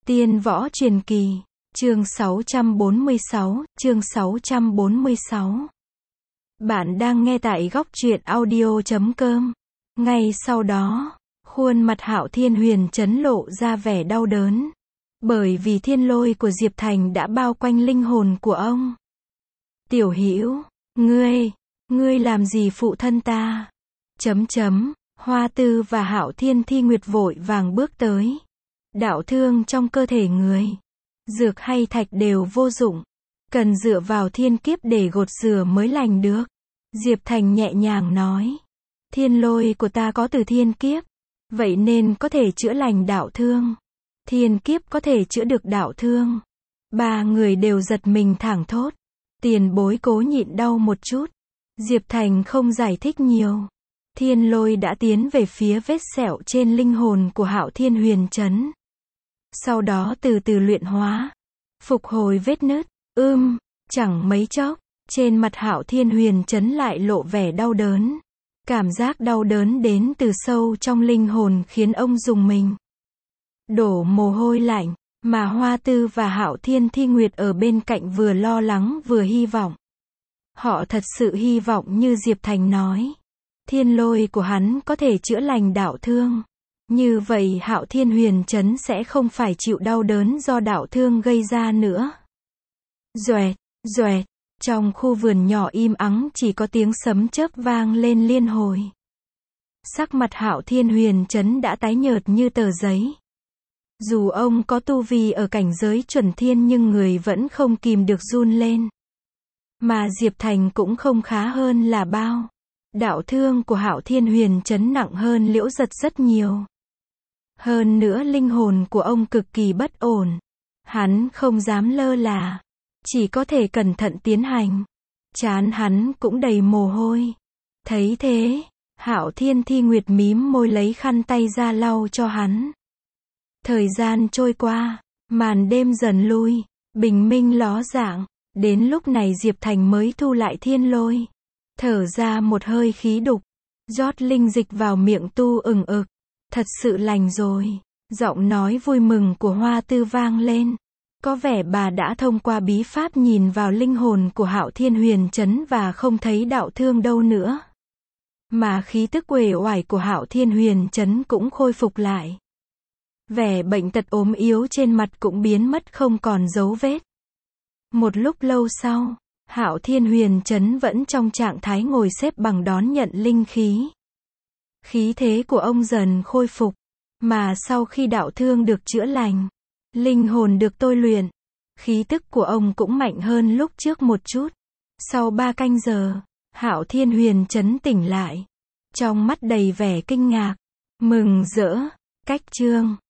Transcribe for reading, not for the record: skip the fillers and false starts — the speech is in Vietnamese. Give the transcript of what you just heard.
Tiên Võ Truyền Kỳ, chương 646, chương 646. Bạn đang nghe tại góc truyện audio.com. Ngay sau đó, khuôn mặt Hạo Thiên Huyền Trấn lộ ra vẻ đau đớn. Bởi vì thiên lôi của Diệp Thành đã bao quanh linh hồn của ông. Tiểu Hữu, ngươi làm gì phụ thân ta? Hoa Tư và Hạo Thiên Thi Nguyệt vội vàng bước tới. Đạo thương trong cơ thể người, dược hay thạch đều vô dụng, cần dựa vào thiên kiếp để gột rửa mới lành được. Diệp Thành nhẹ nhàng nói, thiên lôi của ta có từ thiên kiếp, vậy nên có thể chữa lành đạo thương. Thiên kiếp có thể chữa được đạo thương. Ba người đều giật mình thảng thốt. Tiền bối cố nhịn đau một chút. Diệp Thành không giải thích nhiều. Thiên lôi đã tiến về phía vết sẹo trên linh hồn của Hạo Thiên Huyền Trấn. Sau đó từ từ luyện hóa, phục hồi vết nứt. Chẳng mấy chốc, trên mặt Hạo Thiên Huyền Trấn lại lộ vẻ đau đớn. Cảm giác đau đớn đến từ sâu trong linh hồn khiến ông rùng mình. Đổ mồ hôi lạnh, mà Hoa Tư và Hạo Thiên Thi Nguyệt ở bên cạnh vừa lo lắng vừa hy vọng. Họ thật sự hy vọng như Diệp Thành nói. Thiên lôi của hắn có thể chữa lành đạo thương. Như vậy Hạo Thiên Huyền Trấn sẽ không phải chịu đau đớn do đạo thương gây ra nữa. Doẹt, trong khu vườn nhỏ im ắng chỉ có tiếng sấm chớp vang lên liên hồi. Sắc mặt Hạo Thiên Huyền Trấn đã tái nhợt như tờ giấy. Dù ông có tu vi ở cảnh giới chuẩn thiên nhưng người vẫn không kìm được run lên. Mà Diệp Thành cũng không khá hơn là bao. Đạo thương của Hạo Thiên Huyền Trấn nặng hơn Liễu Giật rất nhiều. Hơn nữa linh hồn của ông cực kỳ bất ổn. Hắn không dám lơ là, chỉ có thể cẩn thận tiến hành. Trán hắn cũng đầy mồ hôi. Thấy thế, Hạo Thiên Thi Nguyệt mím môi lấy khăn tay ra lau cho hắn. Thời gian trôi qua, màn đêm dần lui, bình minh ló dạng. Đến lúc này Diệp Thành mới thu lại thiên lôi. Thở ra một hơi khí đục, rót linh dịch vào miệng tu ừng ực. Thật sự lành rồi. Giọng nói vui mừng của Hoa Tư vang lên. Có vẻ bà đã thông qua bí pháp nhìn vào linh hồn của Hạo Thiên Huyền Trấn và không thấy đạo thương đâu nữa. Mà khí tức uể oải của Hạo Thiên Huyền Trấn cũng khôi phục lại. Vẻ bệnh tật ốm yếu trên mặt cũng biến mất không còn dấu vết. Một lúc lâu sau, Hạo Thiên Huyền Trấn vẫn trong trạng thái ngồi xếp bằng đón nhận linh khí. Khí thế của ông dần khôi phục, mà sau khi đạo thương được chữa lành, linh hồn được tôi luyện, khí tức của ông cũng mạnh hơn lúc trước một chút. Sau 3 canh giờ, Hạo Thiên Huyền Trấn tỉnh lại, trong mắt đầy vẻ kinh ngạc, mừng rỡ. Cách chương